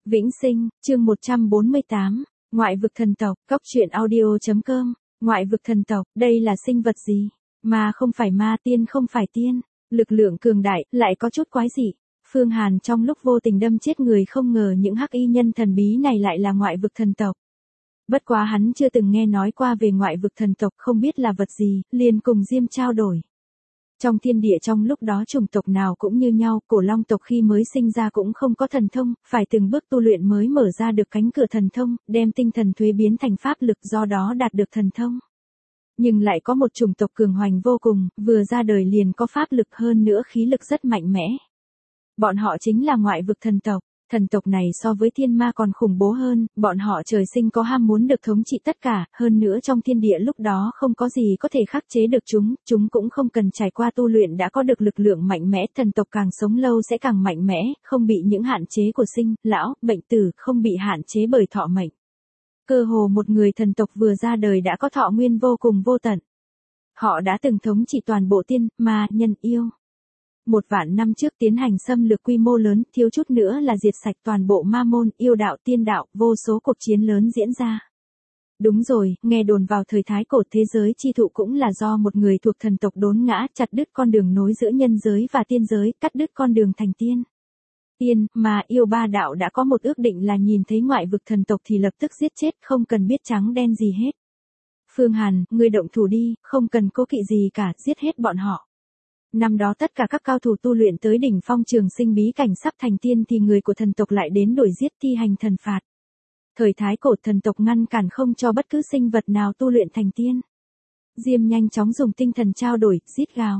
Vĩnh Sinh, chương 148, Ngoại vực thần tộc, Cốc truyện audio.com, Ngoại vực thần tộc, đây là sinh vật gì? Ma không phải ma, tiên không phải tiên, lực lượng cường đại, lại có chút quái dị. Phương Hàn trong lúc vô tình đâm chết người không ngờ những hắc y nhân thần bí này lại là ngoại vực thần tộc. Bất quá hắn chưa từng nghe nói qua về ngoại vực thần tộc, không biết là vật gì, liền cùng Diêm trao đổi. Trong thiên địa trong lúc đó chủng tộc nào cũng như nhau, cổ long tộc khi mới sinh ra cũng không có thần thông, phải từng bước tu luyện mới mở ra được cánh cửa thần thông, đem tinh thần thuế biến thành pháp lực, do đó đạt được thần thông. Nhưng lại có một chủng tộc cường hoành vô cùng, vừa ra đời liền có pháp lực, hơn nữa khí lực rất mạnh mẽ. Bọn họ chính là ngoại vực thần tộc. Thần tộc này so với thiên ma còn khủng bố hơn, bọn họ trời sinh có ham muốn được thống trị tất cả, hơn nữa trong thiên địa lúc đó không có gì có thể khắc chế được chúng cũng không cần trải qua tu luyện đã có được lực lượng mạnh mẽ, thần tộc càng sống lâu sẽ càng mạnh mẽ, không bị những hạn chế của sinh, lão, bệnh tử, không bị hạn chế bởi thọ mệnh. Cơ hồ một người thần tộc vừa ra đời đã có thọ nguyên vô cùng vô tận. Họ đã từng thống trị toàn bộ tiên, ma, nhân, yêu. 1.000.000 năm trước tiến hành xâm lược quy mô lớn, thiếu chút nữa là diệt sạch toàn bộ ma môn, yêu đạo, tiên đạo, vô số cuộc chiến lớn diễn ra. Đúng rồi, nghe đồn vào thời Thái Cổ thế giới chi thụ cũng là do một người thuộc thần tộc đốn ngã, chặt đứt con đường nối giữa nhân giới và tiên giới, cắt đứt con đường thành tiên. Tiên, ma, yêu ba đạo đã có một ước định là nhìn thấy ngoại vực thần tộc thì lập tức giết chết, không cần biết trắng đen gì hết. Phương Hàn, ngươi động thủ đi, không cần cố kỵ gì cả, giết hết bọn họ. Năm đó tất cả các cao thủ tu luyện tới đỉnh phong trường sinh bí cảnh sắp thành tiên thì người của thần tộc lại đến đuổi giết thi hành thần phạt. Thời Thái Cổ thần tộc ngăn cản không cho bất cứ sinh vật nào tu luyện thành tiên. Diêm nhanh chóng dùng tinh thần trao đổi, giết gào,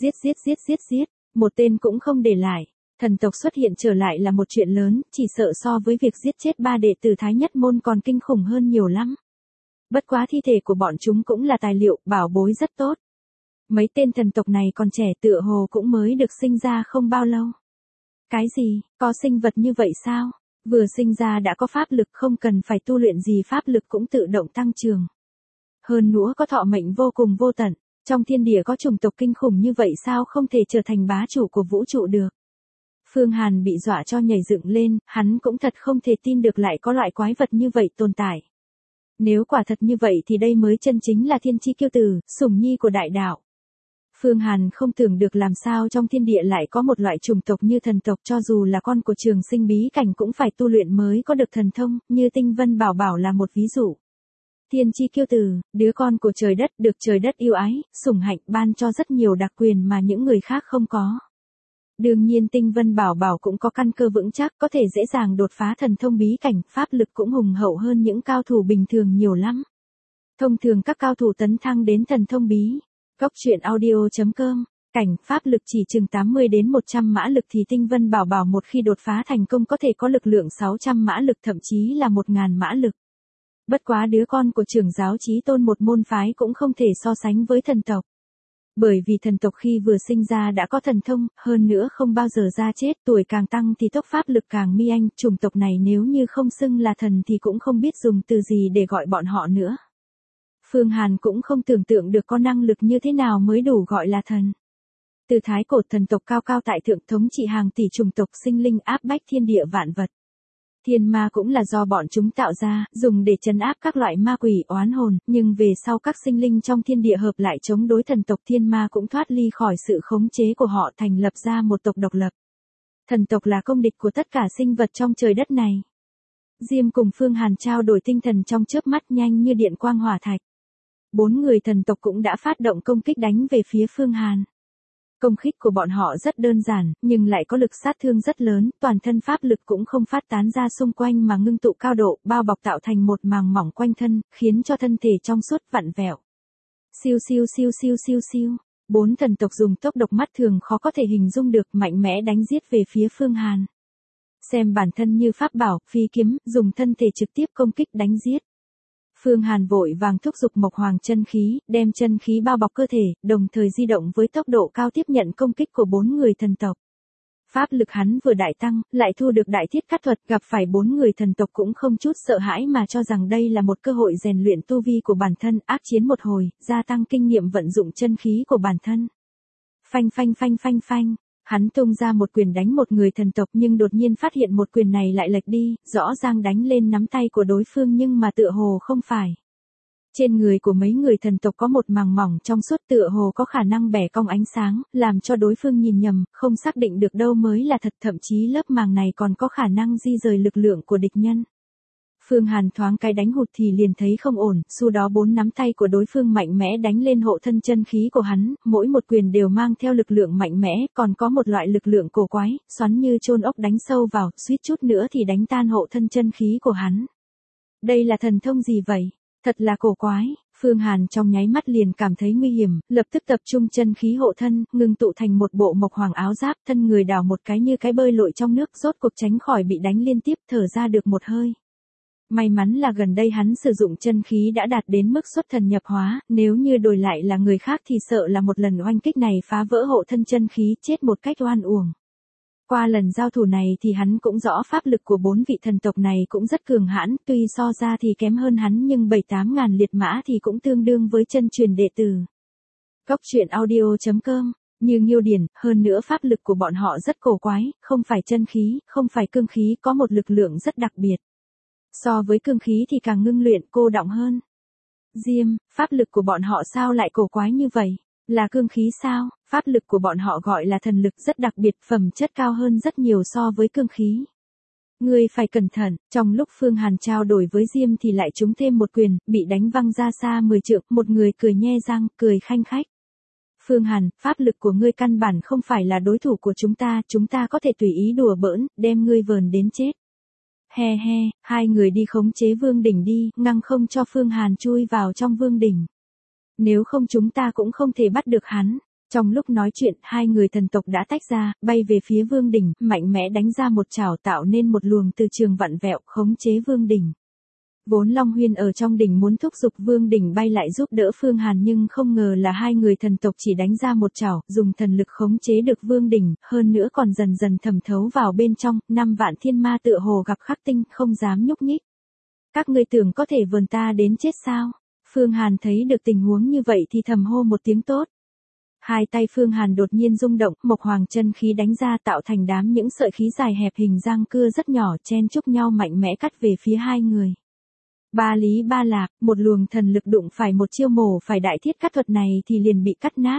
giết, một tên cũng không để lại. Thần tộc xuất hiện trở lại là một chuyện lớn, chỉ sợ so với việc giết chết 3 đệ tử Thái Nhất môn còn kinh khủng hơn nhiều lắm. Bất quá thi thể của bọn chúng cũng là tài liệu, bảo bối rất tốt. Mấy tên thần tộc này còn trẻ, tựa hồ cũng mới được sinh ra không bao lâu. Cái gì, có sinh vật như vậy sao? Vừa sinh ra đã có pháp lực, không cần phải tu luyện gì, pháp lực cũng tự động tăng trưởng. Hơn nữa có thọ mệnh vô cùng vô tận, trong thiên địa có chủng tộc kinh khủng như vậy sao không thể trở thành bá chủ của vũ trụ được. Phương Hàn bị dọa cho nhảy dựng lên, hắn cũng thật không thể tin được lại có loại quái vật như vậy tồn tại. Nếu quả thật như vậy thì đây mới chân chính là thiên chi kiêu tử, sủng nhi của đại đạo. Phương Hàn không tưởng được làm sao trong thiên địa lại có một loại chủng tộc như thần tộc, cho dù là con của trường sinh bí cảnh cũng phải tu luyện mới có được thần thông, như Tinh Vân Bảo Bảo là một ví dụ. Thiên chi kiêu tử, đứa con của trời đất, được trời đất yêu ái, sủng hạnh, ban cho rất nhiều đặc quyền mà những người khác không có. Đương nhiên Tinh Vân Bảo Bảo cũng có căn cơ vững chắc, có thể dễ dàng đột phá thần thông bí cảnh, pháp lực cũng hùng hậu hơn những cao thủ bình thường nhiều lắm. Thông thường các cao thủ tấn thăng đến thần thông bí. Cốc truyện audio.com, cảnh, pháp lực chỉ chừng 80 đến 100 mã lực thì Tinh Vân Bảo Bảo một khi đột phá thành công có thể có lực lượng 600 mã lực, thậm chí là 1.000 mã lực. Bất quá đứa con của trưởng giáo Chí Tôn một môn phái cũng không thể so sánh với thần tộc. Bởi vì thần tộc khi vừa sinh ra đã có thần thông, hơn nữa không bao giờ ra chết, tuổi càng tăng thì tốc pháp lực càng mi anh, chủng tộc này nếu như không xưng là thần thì cũng không biết dùng từ gì để gọi bọn họ nữa. Phương Hàn cũng không tưởng tượng được có năng lực như thế nào mới đủ gọi là thần. Từ Thái Cổ thần tộc cao cao tại thượng thống trị hàng tỷ chủng tộc sinh linh, áp bách thiên địa vạn vật. Thiên ma cũng là do bọn chúng tạo ra, dùng để trấn áp các loại ma quỷ oán hồn, nhưng về sau các sinh linh trong thiên địa hợp lại chống đối thần tộc, thiên ma cũng thoát ly khỏi sự khống chế của họ, thành lập ra một tộc độc lập. Thần tộc là công địch của tất cả sinh vật trong trời đất này. Diêm cùng Phương Hàn trao đổi tinh thần trong chớp mắt, nhanh như điện quang hỏa thạch. 4 người thần tộc cũng đã phát động công kích đánh về phía Phương Hàn. Công kích của bọn họ rất đơn giản, nhưng lại có lực sát thương rất lớn, toàn thân pháp lực cũng không phát tán ra xung quanh mà ngưng tụ cao độ, bao bọc tạo thành một màng mỏng quanh thân, khiến cho thân thể trong suốt vặn vẹo. Siêu. 4 thần tộc dùng tốc độ mắt thường khó có thể hình dung được, mạnh mẽ đánh giết về phía Phương Hàn. Xem bản thân như pháp bảo, phi kiếm, dùng thân thể trực tiếp công kích đánh giết. Phương Hàn vội vàng thúc giục Mộc Hoàng chân khí, đem chân khí bao bọc cơ thể, đồng thời di động với tốc độ cao tiếp nhận công kích của 4 người thần tộc. Pháp lực hắn vừa đại tăng, lại thu được đại thiết cắt thuật, gặp phải 4 người thần tộc cũng không chút sợ hãi mà cho rằng đây là một cơ hội rèn luyện tu vi của bản thân, ác chiến một hồi, gia tăng kinh nghiệm vận dụng chân khí của bản thân. Phanh, Hắn tung ra một quyền đánh một người thần tộc nhưng đột nhiên phát hiện một quyền này lại lệch đi, rõ ràng đánh lên nắm tay của đối phương nhưng mà tựa hồ không phải. Trên người của mấy người thần tộc có một màng mỏng trong suốt tựa hồ có khả năng bẻ cong ánh sáng, làm cho đối phương nhìn nhầm, không xác định được đâu mới là thật, thậm chí lớp màng này còn có khả năng di rời lực lượng của địch nhân. Phương Hàn thoáng cái đánh hụt thì liền thấy không ổn, sau đó 4 nắm tay của đối phương mạnh mẽ đánh lên hộ thân chân khí của hắn, mỗi một quyền đều mang theo lực lượng mạnh mẽ, còn có một loại lực lượng cổ quái, xoắn như chôn ốc đánh sâu vào, suýt chút nữa thì đánh tan hộ thân chân khí của hắn. Đây là thần thông gì vậy? Thật là cổ quái, Phương Hàn trong nháy mắt liền cảm thấy nguy hiểm, lập tức tập trung chân khí hộ thân, ngưng tụ thành một bộ mộc hoàng áo giáp, thân người đảo một cái như cái bơi lội trong nước, rốt cuộc tránh khỏi bị đánh liên tiếp, thở ra được một hơi. May mắn là gần đây hắn sử dụng chân khí đã đạt đến mức xuất thần nhập hóa, nếu như đổi lại là người khác thì sợ là một lần oanh kích này phá vỡ hộ thân chân khí, chết một cách oan uổng. Qua lần giao thủ này thì hắn cũng rõ pháp lực của 4 vị thần tộc này cũng rất cường hãn, tuy so ra thì kém hơn hắn nhưng 7-8 ngàn liệt mã thì cũng tương đương với chân truyền đệ tử. Góc truyện audio.com, như Nghiêu Điển, hơn nữa pháp lực của bọn họ rất cổ quái, không phải chân khí, không phải cương khí, có một lực lượng rất đặc biệt. So với cương khí thì càng ngưng luyện cô đọng hơn. Diêm, pháp lực của bọn họ sao lại cổ quái như vậy? Là cương khí sao? Pháp lực của bọn họ gọi là thần lực rất đặc biệt, phẩm chất cao hơn rất nhiều so với cương khí. Ngươi phải cẩn thận, trong lúc Phương Hàn trao đổi với Diêm thì lại trúng thêm một quyền, bị đánh văng ra xa 10 trượng, một người cười nhe răng, cười khanh khách. Phương Hàn, pháp lực của ngươi căn bản không phải là đối thủ của chúng ta có thể tùy ý đùa bỡn, đem ngươi vờn đến chết. He he, hai người đi khống chế vương đỉnh đi, ngăn không cho Phương Hàn chui vào trong vương đỉnh. Nếu không chúng ta cũng không thể bắt được hắn. Trong lúc nói chuyện, hai người thần tộc đã tách ra, bay về phía vương đỉnh, mạnh mẽ đánh ra một chảo tạo nên một luồng từ trường vặn vẹo, khống chế vương đỉnh. Vốn Long Huyên ở trong đỉnh muốn thúc giục vương đỉnh bay lại giúp đỡ Phương Hàn nhưng không ngờ là hai người thần tộc chỉ đánh ra một chảo, dùng thần lực khống chế được vương đỉnh, hơn nữa còn dần dần thẩm thấu vào bên trong, 5 vạn thiên ma tựa hồ gặp khắc tinh, không dám nhúc nhích. Các ngươi tưởng có thể vờn ta đến chết sao? Phương Hàn thấy được tình huống như vậy thì thầm hô một tiếng tốt. Hai tay Phương Hàn đột nhiên rung động, mộc hoàng chân khí đánh ra tạo thành đám những sợi khí dài hẹp hình răng cưa rất nhỏ chen chúc nhau mạnh mẽ cắt về phía hai người. Ba lý ba lạc, một luồng thần lực đụng phải một chiêu mổ phải đại thiết cắt thuật này thì liền bị cắt nát.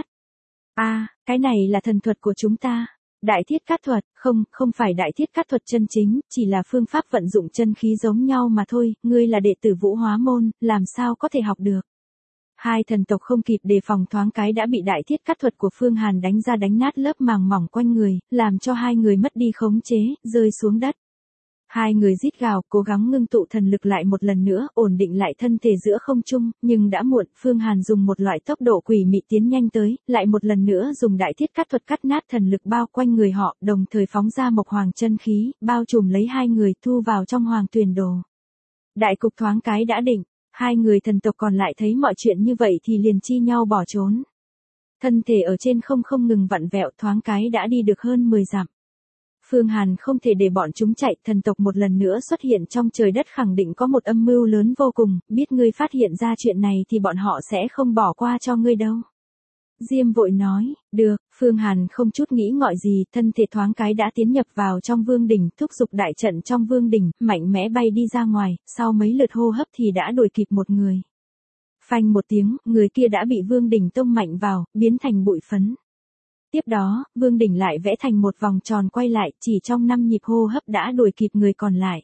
Cái này là thần thuật của chúng ta. Đại thiết cắt thuật, không phải đại thiết cắt thuật chân chính, chỉ là phương pháp vận dụng chân khí giống nhau mà thôi, ngươi là đệ tử Vũ Hóa môn, làm sao có thể học được. Hai thần tộc không kịp đề phòng thoáng cái đã bị đại thiết cắt thuật của Phương Hàn đánh ra đánh nát lớp màng mỏng quanh người, làm cho hai người mất đi khống chế, rơi xuống đất. Hai người rít gào, cố gắng ngưng tụ thần lực lại một lần nữa, ổn định lại thân thể giữa không trung, nhưng đã muộn, Phương Hàn dùng một loại tốc độ quỷ mị tiến nhanh tới, lại một lần nữa dùng đại thiết cắt thuật cắt nát thần lực bao quanh người họ, đồng thời phóng ra mộc hoàng chân khí, bao trùm lấy hai người thu vào trong hoàng tuyền đồ. Đại cục thoáng cái đã định, hai người thần tộc còn lại thấy mọi chuyện như vậy thì liền chi nhau bỏ trốn. Thân thể ở trên không ngừng vặn vẹo thoáng cái đã đi được hơn 10 dặm. Phương Hàn không thể để bọn chúng chạy, thần tộc một lần nữa xuất hiện trong trời đất khẳng định có một âm mưu lớn vô cùng, biết ngươi phát hiện ra chuyện này thì bọn họ sẽ không bỏ qua cho ngươi đâu. Diêm vội nói, được, Phương Hàn không chút nghĩ ngợi gì, thân thể thoáng cái đã tiến nhập vào trong vương đỉnh, thúc giục đại trận trong vương đỉnh, mạnh mẽ bay đi ra ngoài, sau mấy lượt hô hấp thì đã đuổi kịp một người. Phanh một tiếng, người kia đã bị vương đỉnh tông mạnh vào, biến thành bụi phấn. Tiếp đó, vương đỉnh lại vẽ thành một vòng tròn quay lại, chỉ trong 5 nhịp hô hấp đã đuổi kịp người còn lại.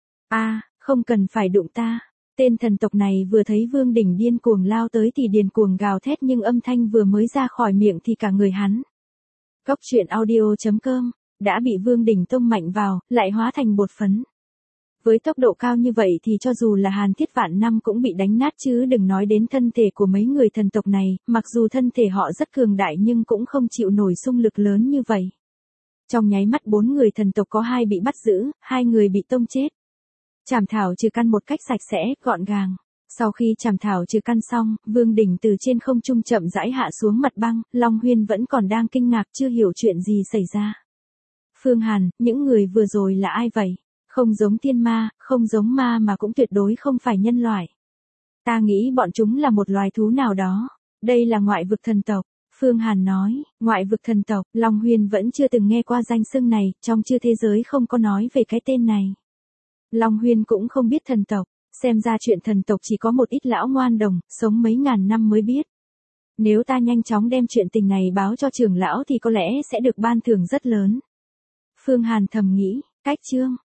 Không cần phải đụng ta. Tên thần tộc này vừa thấy vương đỉnh điên cuồng lao tới thì điên cuồng gào thét nhưng âm thanh vừa mới ra khỏi miệng thì cả người hắn. Góc truyện audio.com, đã bị vương đỉnh tông mạnh vào, lại hóa thành bột phấn. Với tốc độ cao như vậy thì cho dù là Hàn Thiết Vạn Năm cũng bị đánh nát chứ đừng nói đến thân thể của mấy người thần tộc này, mặc dù thân thể họ rất cường đại nhưng cũng không chịu nổi xung lực lớn như vậy. Trong nháy mắt 4 người thần tộc có 2 bị bắt giữ, 2 người bị tông chết. Chảm thảo trừ căn một cách sạch sẽ, gọn gàng. Sau khi chảm thảo trừ căn xong, vương đỉnh từ trên không trung chậm rãi hạ xuống mặt băng, Long Huyên vẫn còn đang kinh ngạc chưa hiểu chuyện gì xảy ra. Phương Hàn, những người vừa rồi là ai vậy? Không giống tiên ma, không giống ma mà cũng tuyệt đối không phải nhân loại. Ta nghĩ bọn chúng là một loài thú nào đó. Đây là ngoại vực thần tộc. Phương Hàn nói, ngoại vực thần tộc, Long Huyên vẫn chưa từng nghe qua danh xưng này, trong chư thế giới không có nói về cái tên này. Long Huyên cũng không biết thần tộc, xem ra chuyện thần tộc chỉ có một ít lão ngoan đồng, sống mấy ngàn năm mới biết. Nếu ta nhanh chóng đem chuyện tình này báo cho trưởng lão thì có lẽ sẽ được ban thưởng rất lớn. Phương Hàn thầm nghĩ, cách chương.